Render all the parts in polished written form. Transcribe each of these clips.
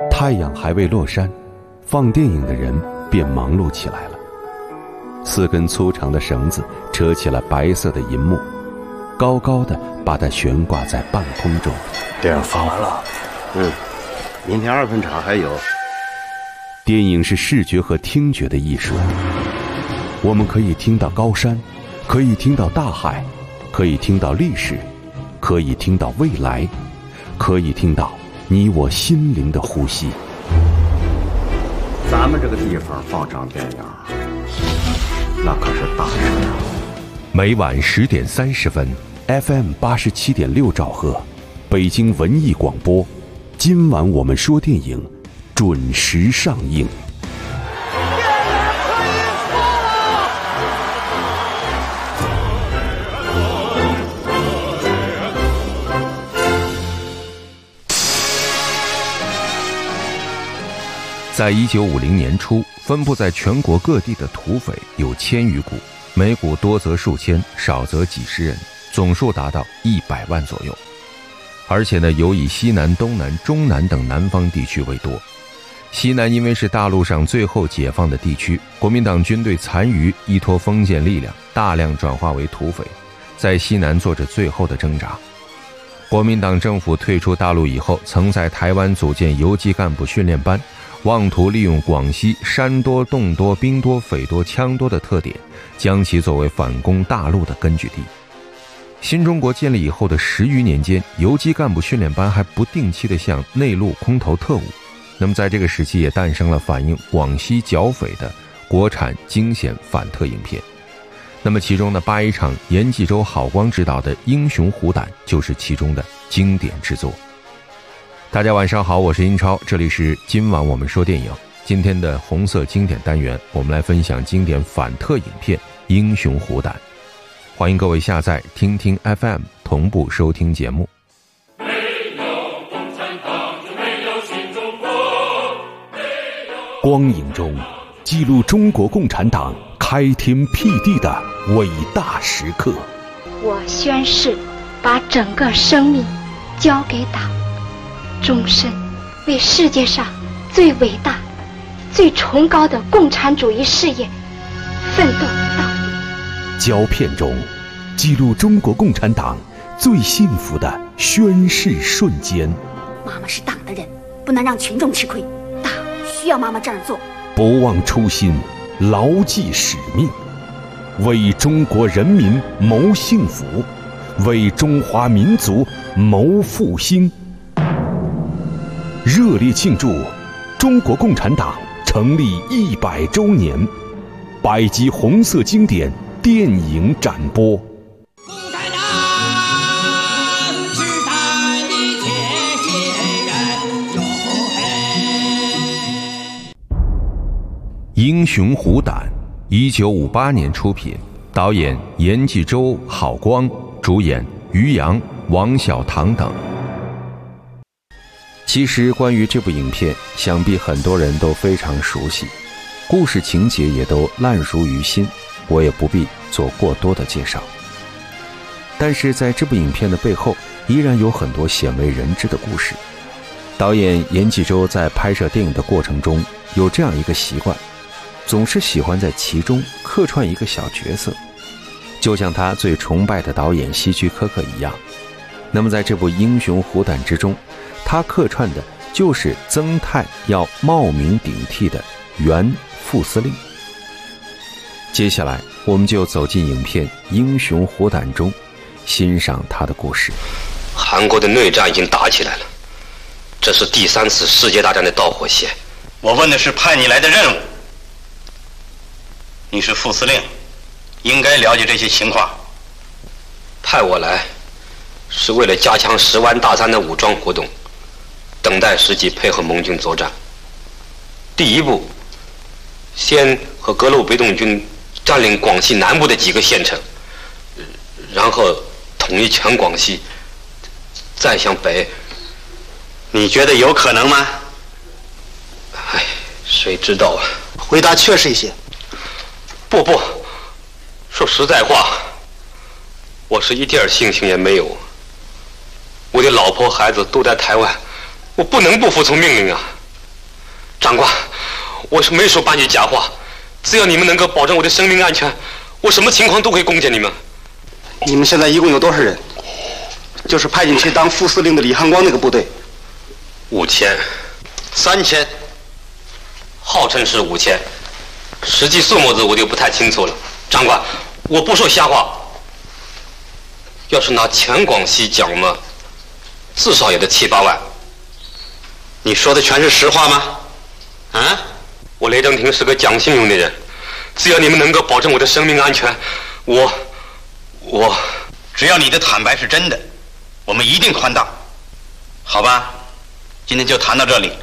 太阳还未落山，放电影的人便忙碌起来了。4根粗长的绳子扯起了白色的银幕，高高的把它悬挂在半空中。 电影放完了，明天2分场还有。 电影是视觉和听觉的艺术，我们可以听到高山，可以听到大海，可以听到历史，可以听到未来，可以听到你我心灵的呼吸。 咱们这个地方放场电影，那可是大事啊！ 每晚10点30分 ，FM 87.6兆赫，北京文艺广播。今晚我们说电影，准时上映。在1950年初，分布在全国各地的土匪有1000余股，每股多则数千，少则几十人，总数达到100万左右。而且呢，尤以西南、东南、中南等南方地区为多。西南因为是大陆上最后解放的地区，国民党军队残余依托封建力量，大量转化为土匪，在西南做着最后的挣扎。国民党政府退出大陆以后，曾在台湾组建游击干部训练班，妄图利用广西山多、洞多、兵多、匪多、枪多的特点，将其作为反攻大陆的根据地。新中国建立以后的10余年间，游击干部训练班还不定期地向内陆空投特务。那么在这个时期也诞生了反映广西剿匪的国产惊险反特影片。那么其中呢，8一厂严继洲、郝光执导的《英雄虎胆》就是其中的经典之作。大家晚上好，我是英超，这里是今晚我们说电影。今天的红色经典单元，我们来分享经典反特影片《英雄虎胆》。欢迎各位下载听听 FM 同步收听节目。 没有共产党就没有新中国， 光影中记录中国共产党开天辟地的伟大时刻。 我宣誓把整个生命交给党，终身为世界上最伟大最崇高的共产主义事业奋斗到底。 胶片中记录中国共产党最幸福的宣誓瞬间。 妈妈是党的人，不能让群众吃亏，党需要妈妈这样做。 不忘初心，牢记使命，为中国人民谋幸福，为中华民族谋复兴。热烈庆祝中国共产党成立100周年，100集红色经典电影展播。 共产党时代的前线人， 英雄虎胆，1958年出品，导演严继洲、郝光，主演于洋、王小棠等。其实关于这部影片，想必很多人都非常熟悉，故事情节也都烂熟于心，我也不必做过多的介绍。但是在这部影片的背后，依然有很多鲜为人知的故事。导演严继洲在拍摄电影的过程中，有这样一个习惯，总是喜欢在其中客串一个小角色，就像他最崇拜的导演希区柯克一样。那么在这部《英雄虎胆》之中，他客串的就是曾泰要冒名顶替的原副司令。接下来我们就走进影片《英雄虎胆》中，欣赏他的故事。 韩国的内战已经打起来了，这是第3次世界大战的导火线。 我问的是派你来的任务，你是副司令，应该了解这些情况。 派我来是为了加强10万大山的武装活动，等待时机配合盟军作战。第一步，先和各路北动军占领广西南部的几个县城，然后统一全广西，再向北。 你觉得有可能吗？ 哎，谁知道啊？ 回答确实一些。 不，说实在话，我是一点信心也没有。我的老婆孩子都在台湾，我不能不服从命令啊。 长官，我是没说半句假话，只要你们能够保证我的生命安全，我什么情况都可以贡献你们。 你们现在一共有多少人？就是派进去当副司令的李汉光那个部队。 5000、3000，号称是5000，实际数目字我就不太清楚了。长官，我不说瞎话，要是拿全广西讲嘛，至少也得7、8万。 你说的全是实话吗？啊？ 我雷正廷是个讲信用的人，只要你们能够保证我的生命安全，我只要你的坦白是真的，我们一定宽大，好吧？今天就谈到这里。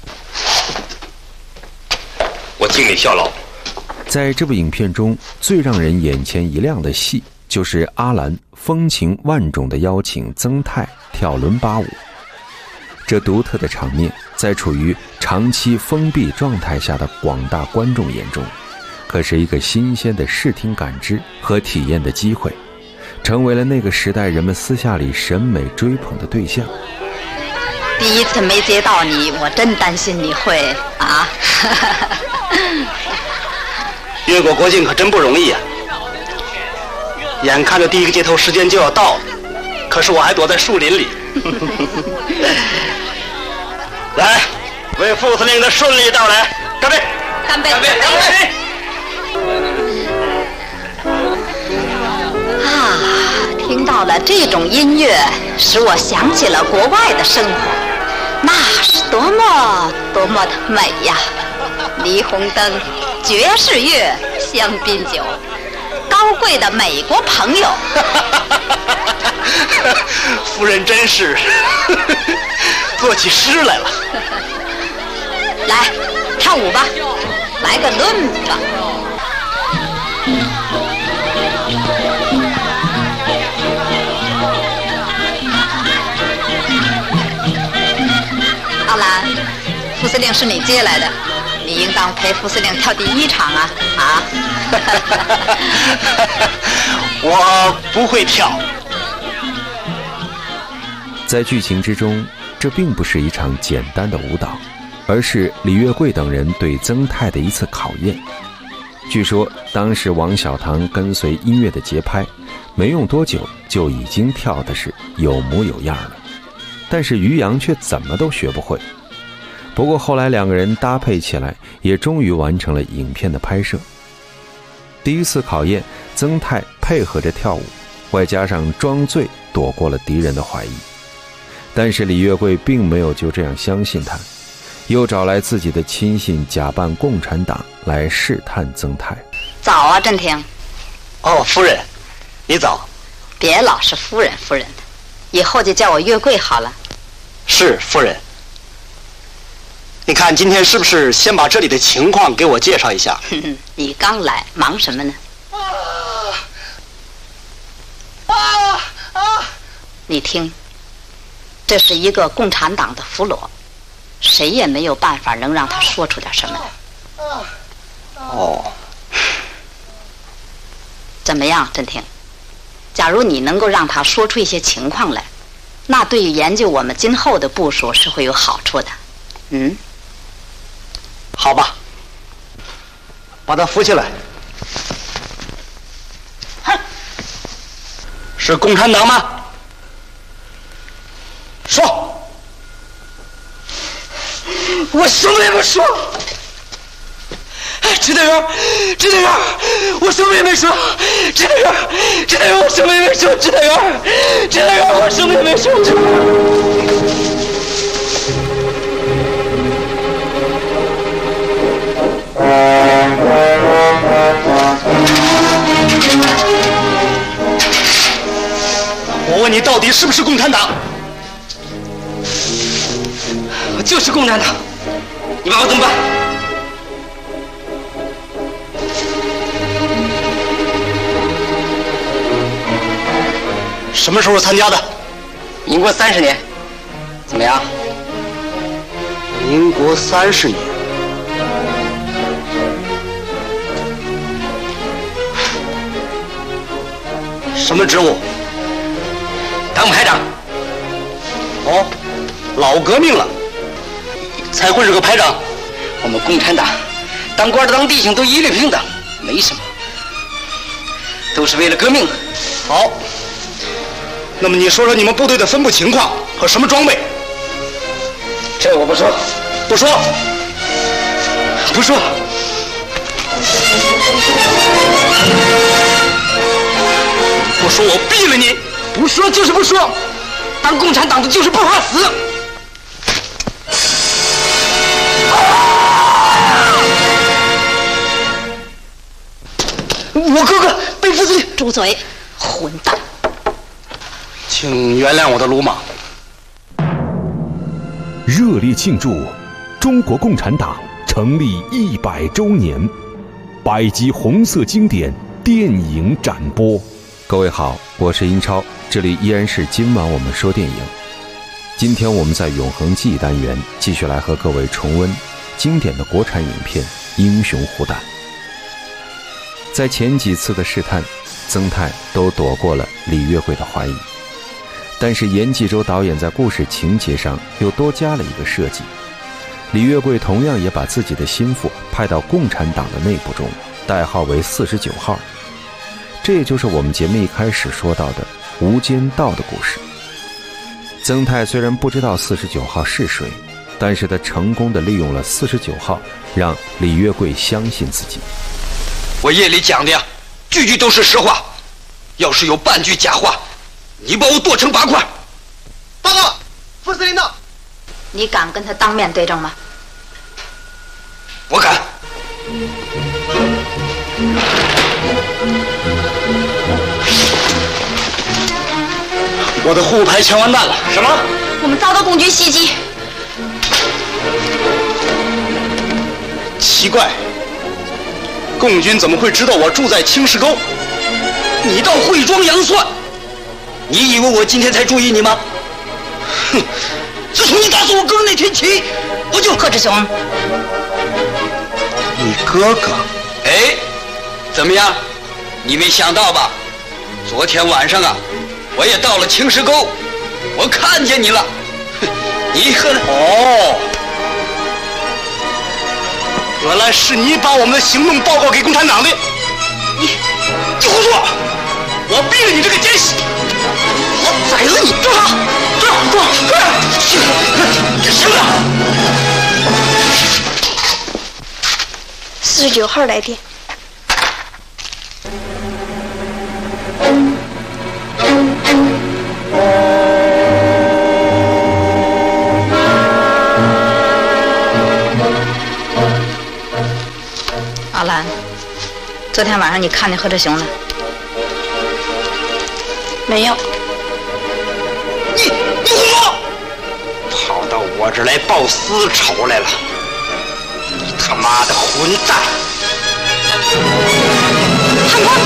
我尽力效劳。 在这部影片中，最让人眼前一亮的戏，就是阿兰风情万种地邀请曾泰跳伦巴舞。这独特的场面，在处于长期封闭状态下的广大观众眼中，可是一个新鲜的视听感知和体验的机会，成为了那个时代人们私下里审美追捧的对象。 第一次没接到你，我真担心你会啊。 越过国境可真不容易啊！眼看着第一个接头时间就要到了，可是我还躲在树林里。来，为副司令的顺利到来干杯！ 干杯！ 干杯！干杯！ 啊，听到了这种音乐，使我想起了国外的生活，那是多么多么的美呀！霓虹灯、爵士乐、香槟酒，高贵的美国朋友。 夫人真是做起诗来了。 来，跳舞吧，来个伦巴。阿兰，副司令是你接来的，你应当陪副司令跳第1场啊！啊！ 我不会跳。 在剧情之中，这并不是一场简单的舞蹈，而是李月桂等人对曾泰的一次考验。据说当时王小棠跟随音乐的节拍，没用多久就已经跳的是有模有样了，但是于洋却怎么都学不会。不过后来两个人搭配起来，也终于完成了影片的拍摄。第一次考验，曾泰配合着跳舞，外加上装醉，躲过了敌人的怀疑。但是李月桂并没有就这样相信他，又找来自己的亲信假扮共产党来试探曾泰。 早啊，振廷。 哦，夫人，你早。 别老是夫人夫人的，以后就叫我月桂好了。 是夫人。你看今天是不是先把这里的情况给我介绍一下？ 你刚来，忙什么呢？你听，这是一个共产党的俘虏，谁也没有办法能让他说出点什么来。 哦， 怎么样，振廷？假如你能够让他说出一些情况来，那对于研究我们今后的部署是会有好处的。嗯， 好吧，把他扶起来。是共产党吗？说。我什么也不说。支队员，支队员，我什么也没说。支队员，支队员，我什么也没说。支队员，支队员，我什么也没说。我问你，到底是不是共产党？我就是共产党，你把我怎么办？什么时候参加的？ 民国30年。怎么样？ 民国30年。什么职务？ 当排长。 哦，老革命了，才会是个排长。 我们共产党当官的当弟兄都一律平等，没什么，都是为了革命。 好，那么你说说你们部队的分布情况和什么装备？ 这我不说， 不说，不说。不说我毙了你！ 不说就是不说，当共产党的就是不怕死。我哥哥被副司令！ 住嘴，混蛋！ 请原谅我的鲁莽。 热烈庆祝中国共产党成立100周年，100集红色经典电影展播。 各位好，我是英超，这里依然是今晚我们说电影。今天我们在永恒记忆单元继续来和各位重温经典的国产影片《英雄虎胆》。在前几次的试探，曾泰都躲过了李月桂的怀疑，但是严继洲导演在故事情节上又多加了一个设计。李月桂同样也把自己的心腹派到共产党的内部中，代号为49号。这也就是我们节目一开始说到的无间道的故事。曾泰虽然不知道49号是谁，但是他成功地利用了49号，让李月桂相信自己。 我夜里讲的呀，句句都是实话，要是有半句假话，你把我剁成8块。 报告，副司令到。 你敢跟他当面对证吗？ 我敢。 我的护牌全完蛋了。什么？ 我们遭到共军袭击。 奇怪，共军怎么会知道我住在青石沟？ 你倒会装洋蒜！你以为我今天才注意你吗？哼！自从你打死我哥哥那天起，我就…… 贺志雄， 你哥哥？ 哎，怎么样？你没想到吧？昨天晚上啊，我也到了青石沟，我看见你了。你和…… 哦，原来是你把我们的行动报告给共产党的。 你胡说！我毙了你这个奸细！我宰了你！住手！住手！行了。 49号来电。 阿兰，昨天晚上你看见贺志雄了？ 没有。 你胡说！跑到我这儿来报私仇来了！你他妈的混蛋！ 汉光！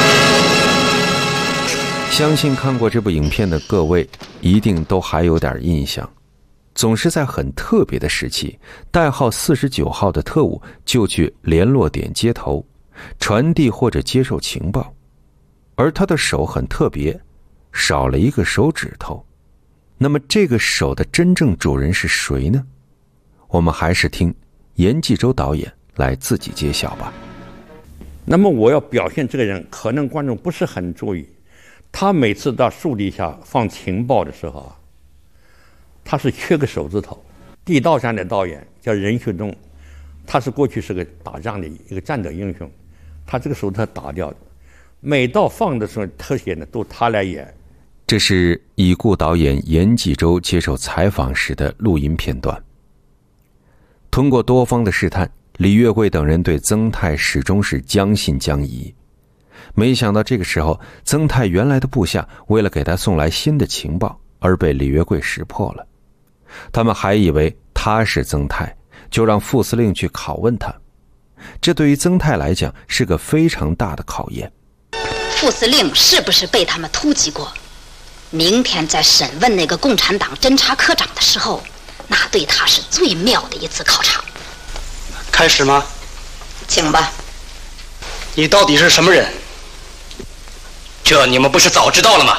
相信看过这部影片的各位一定都还有点印象，总是在很特别的时期，代号49号的特务就去联络点接头，传递或者接受情报，而他的手很特别，少了一个手指头。那么这个手的真正主人是谁呢？我们还是听严继洲导演来自己揭晓吧。 那么我要表现这个人，可能观众不是很注意，他每次到树底下放情报的时候啊，他是缺个手指头。地道战的导演叫任学东，他是过去是个打仗的一个战斗英雄，他这个手他打掉的，每到放的时候特写呢都他来演。 这是已故导演严继洲接受采访时的录音片段。通过多方的试探，李月桂等人对曾泰始终是将信将疑。没想到这个时候，曾泰原来的部下为了给他送来新的情报，而被李月桂识破了。他们还以为他是曾泰，就让副司令去拷问他。这对于曾泰来讲是个非常大的考验。 副司令是不是被他们突击过？明天在审问那个共产党侦察科长的时候，那对他是最妙的一次考察。 开始吗？ 请吧。 你到底是什么人？ 这你们不是早知道了吗？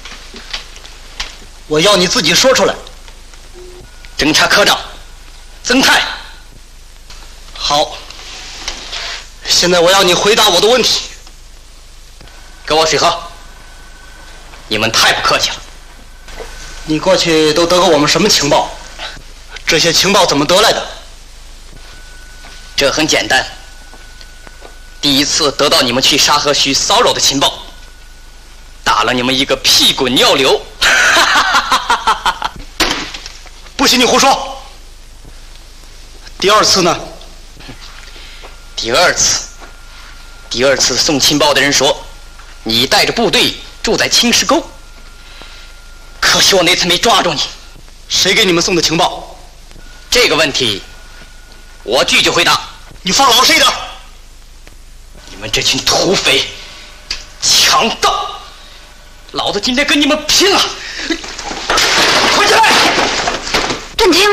我要你自己说出来。 侦察科长曾泰。 好，现在我要你回答我的问题。 给我水喝。你们太不客气了。 你过去都得过我们什么情报？这些情报怎么得来的？ 这很简单。第一次得到你们去沙河区骚扰的情报，打了你们一个屁滚尿流。 不许你胡说。第二次呢？ 第二次送情报的人说，你带着部队住在青石沟。可惜我那次没抓住你。 谁给你们送的情报？ 这个问题，我拒绝回答。 你放老实一点。 你们这群土匪、强盗，老子今天跟你们拼了！快起来！ 震听，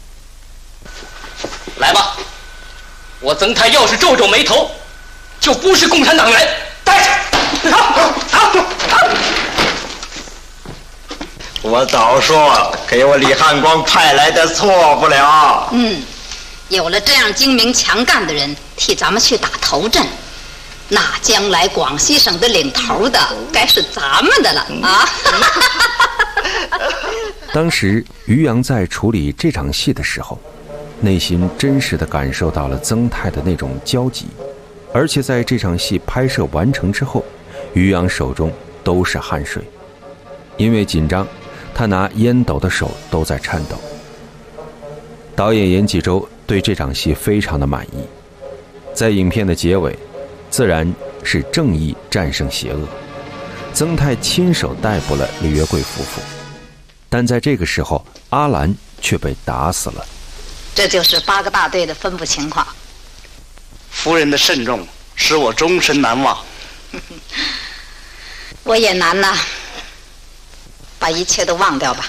来吧，我曾泰要是皱皱眉头，就不是共产党员。带着， 我早说，给我李汉光派来的错不了。 有了这样精明强干的人替咱们去打头阵，那将来广西省的领头的该是咱们的了啊！ 当时于洋在处理这场戏的时候，内心真实地感受到了曾泰的那种焦急，而且在这场戏拍摄完成之后，于洋手中都是汗水，因为紧张，他拿烟斗的手都在颤抖。导演严继洲对这场戏非常的满意，在影片的结尾，自然是正义战胜邪恶，曾泰亲手逮捕了李月桂夫妇，但在这个时候，阿兰却被打死了。 这就是8个大队的分布情况。 夫人的慎重使我终身难忘。 我也难呐，把一切都忘掉吧。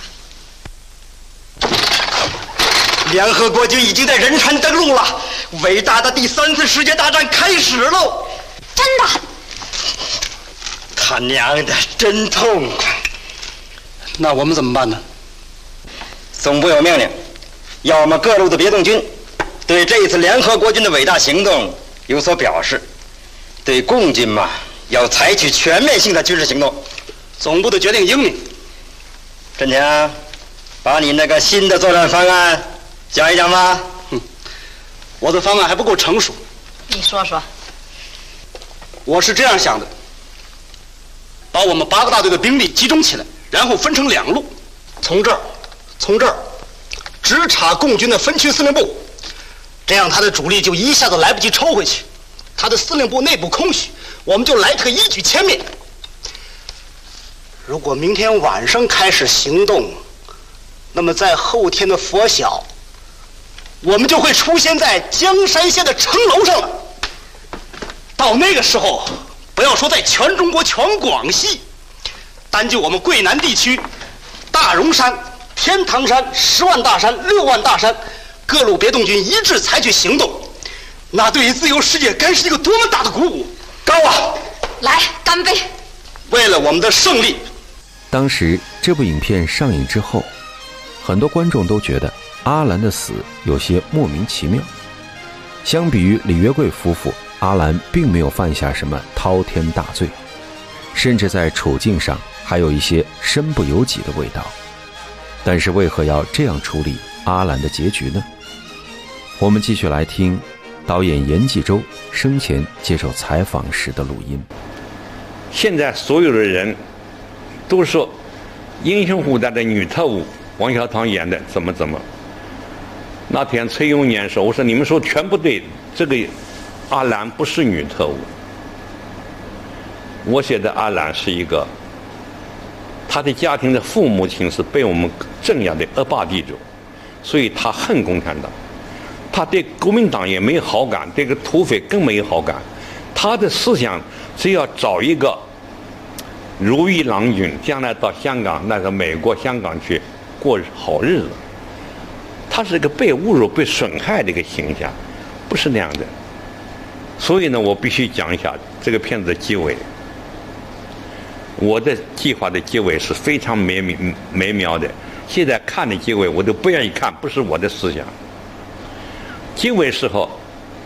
联合国军已经在仁川登陆了，伟大的第3次世界大战开始喽！ 真的？ 他娘的，真痛快！那我们怎么办呢？ 总部有命令，要我们各路的别动军对这一次联合国军的伟大行动有所表示，对共军嘛，要采取全面性的军事行动。 总部的决定英明。 振强，把你那个新的作战方案讲一讲吧。 我的方案还不够成熟。 你说说。 我是这样想的，把我们8个大队的兵力集中起来，然后分成2路，从这儿直插共军的分区司令部，这样他的主力就一下子来不及抽回去，他的司令部内部空虚，我们就来这个一举歼灭。如果明天晚上开始行动，那么在后天的拂晓，我们就会出现在江山县的城楼上了。到那个时候，不要说在全中国、全广西，单就我们桂南地区，大荣山、天堂山、10万大山、6万大山，各路别动军一致采取行动，那对于自由世界该是一个多么大的鼓舞！高啊！ 来，干杯！ 为了我们的胜利。 当时这部影片上映之后，很多观众都觉得阿兰的死有些莫名其妙。相比于李月桂夫妇，阿兰并没有犯下什么滔天大罪，甚至在处境上还有一些身不由己的味道。但是为何要这样处理阿兰的结局呢？我们继续来听导演严继洲生前接受采访时的录音。 现在所有的人都说英雄虎胆的女特务王小棠演的怎么。那天崔永年说，我说你们说全不对，这个阿兰不是女特务。我写的阿兰是一个，他的家庭的父母亲是被我们镇压的恶霸地主，所以他恨共产党，他对国民党也没有好感，对这个土匪更没有好感。他的思想只要找一个如意郎君，将来到香港那个美国香港去过好日子。他是个被侮辱、被损害的一个形象，不是那样的。所以呢，我必须讲一下这个片子的结尾。我的计划的结尾是非常美妙的，现在看的结尾我都不愿意看，不是我的思想。结尾时候，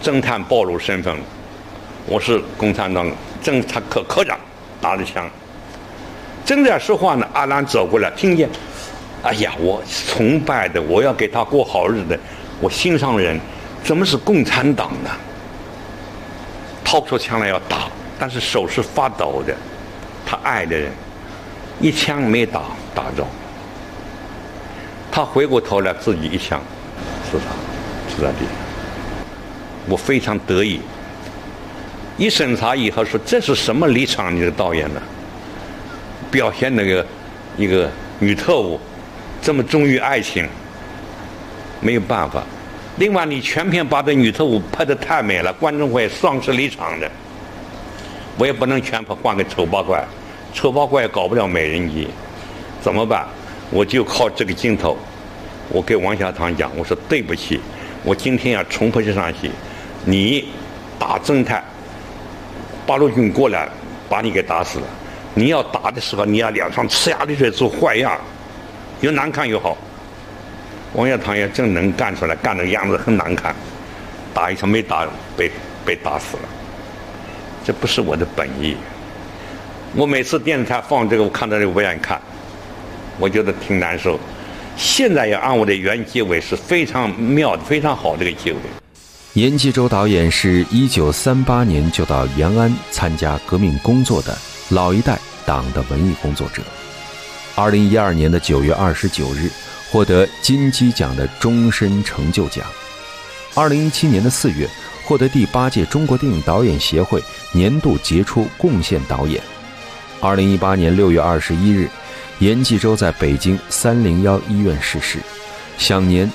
侦探暴露身份，我是共产党侦察科科长，拿着枪。正在说话呢，阿兰走过来，听见，哎呀，我崇拜的，我要给他过好日子，我心上人，怎么是共产党呢？掏出枪来要打，但是手是发抖的。他爱的人，一枪没打着。他回过头来，自己一枪刺在地上。我非常得意。一审查以后说，这是什么立场？你的导演呢？表现那个一个女特务这么忠于爱情，没有办法。另外，你全片把这女特务拍得太美了，观众会丧失立场的。我也不能全拍换个丑八怪，丑八怪也搞不了美人计，怎么办？我就靠这个镜头，我给王小堂讲，我说对不起，我今天要重拍这场戏，你打侦探，八路军过来把你给打死了。你要打的时候，你要脸上呲牙咧嘴做坏样，有难看有好。王小堂也真能干出来，干的样子很难看，打一场没打被打死了。这不是我的本意。我每次电视台放这个，我看到这个不愿意看，我觉得挺难受。现在要按我的原结尾是非常妙的、非常好的一个结尾。 阎继洲导演是1938年就到延安参加革命工作的老一代党的文艺工作者。2012年的9月29日获得金鸡奖的终身成就奖。2017年的4月获得第8届中国电影导演协会年度杰出贡献导演。2018年6月21日，阎继洲在北京301医院逝世，享年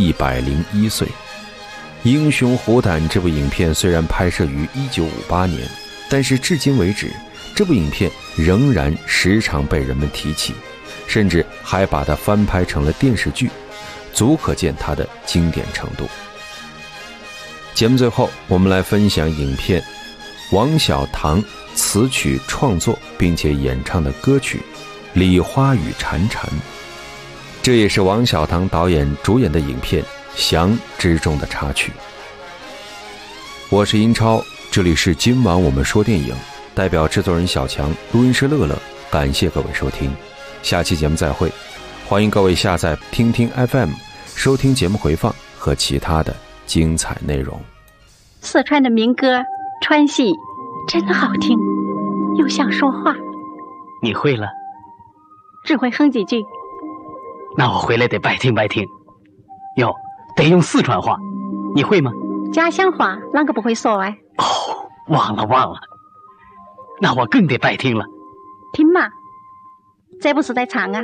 101岁。英雄虎胆这部影片虽然拍摄于1958年，但是至今为止，这部影片仍然时常被人们提起，甚至还把它翻拍成了电视剧，足可见它的经典程度。节目最后，我们来分享影片王小堂词曲创作并且演唱的歌曲《梨花雨潺潺》，这也是王小堂导演主演的影片《翔》之中的插曲。我是英超，这里是今晚我们说电影，代表制作人小强，录音师乐乐，感谢各位收听，下期节目再会。欢迎各位下载听听 FM， 收听节目回放和其他的精彩内容。 四川的民歌《川戏》真好听，又像说话。 你会了？ 只会哼几句。 那我回来得拜听拜听。哟，得用四川话，你会吗？ 家乡话啷个不会说哎？ 哦，忘了。那我更得拜听了。 听嘛，这不是在唱啊？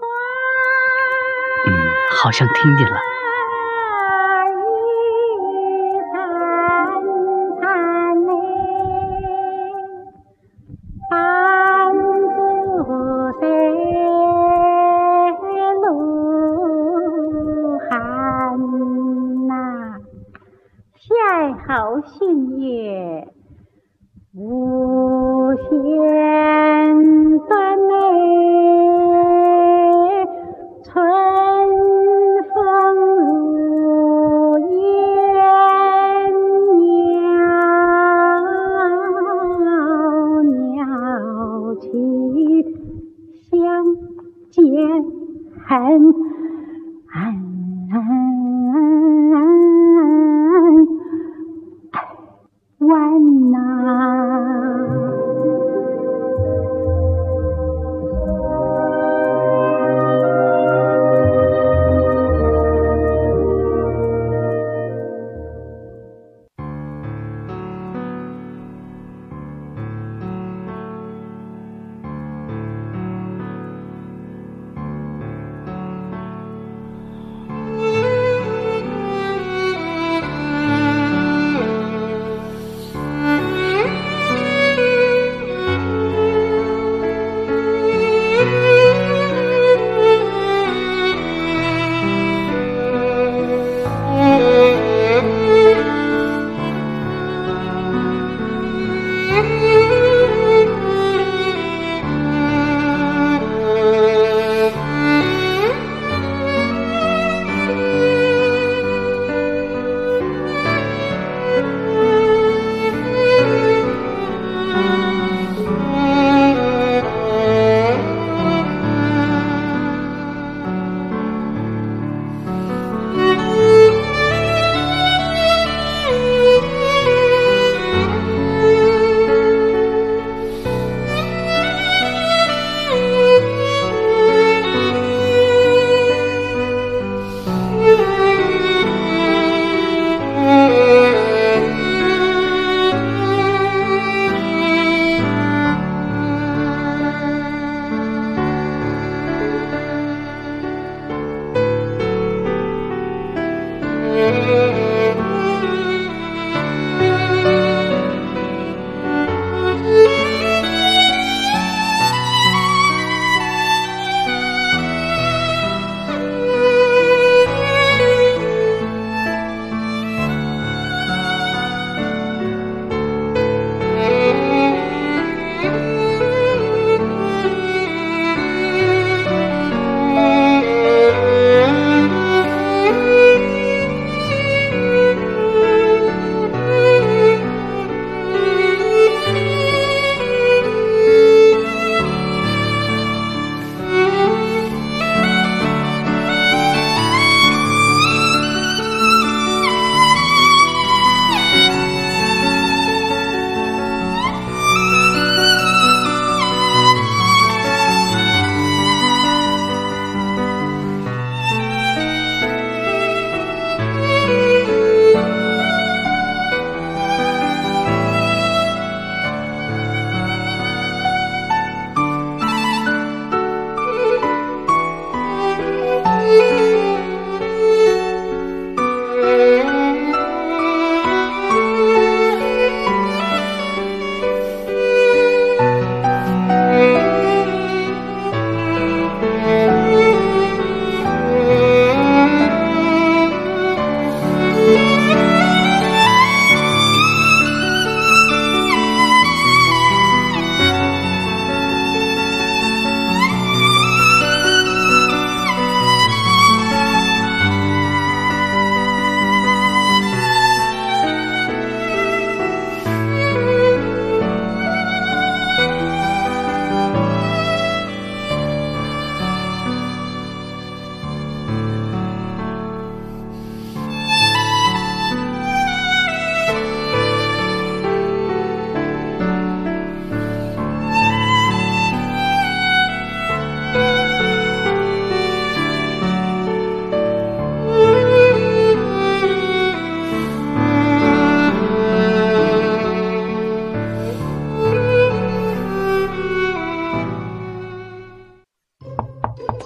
好像听见了。 好新月无限端美，春风如烟，袅去相见恨。晚呐。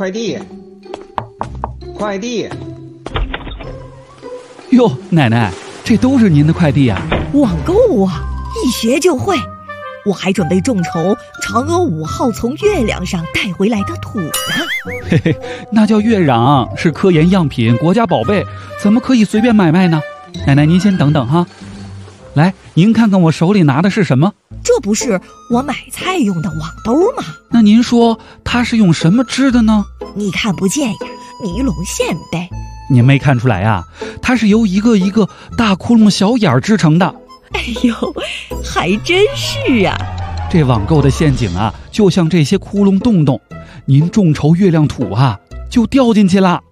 快递，快递。 哟，奶奶，这都是您的快递啊？ 网购啊，一学就会。我还准备众筹嫦娥5号从月亮上带回来的土呢。 嘿嘿，那叫月壤，是科研样品，国家宝贝，怎么可以随便买卖呢？奶奶您先等等哈。来，您看看我手里拿的是什么？ 这不是我买菜用的网兜吗？ 那您说它是用什么织的呢？ 你看不见呀，尼龙线呗。 您没看出来啊？它是由一个一个大窟窿小眼儿织成的。 哎呦，还真是啊！ 这网购的陷阱啊，就像这些窟窿洞洞，您众筹月亮土啊，就掉进去了。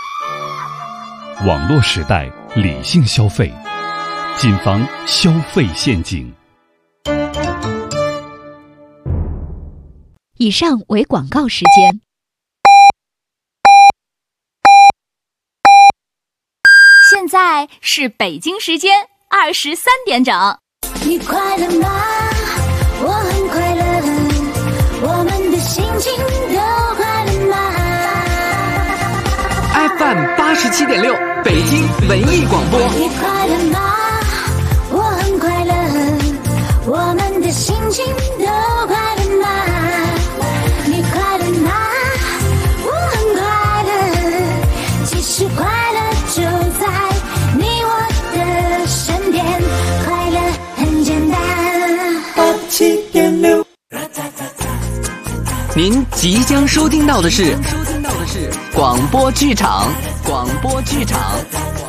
网络时代，理性消费，谨防消费陷阱。 以上为广告时间。 现在是北京时间23点整。 你快乐吗？我很快乐，我们的心情都快乐吗 ？FM 87.6，北京文艺广播。 你快乐吗？我很快乐，我们的心情都快乐吗？你快乐吗？我很快乐，其实快乐就在你我的身边，快乐很简单。87.6， 您即将收听到的是广播剧场。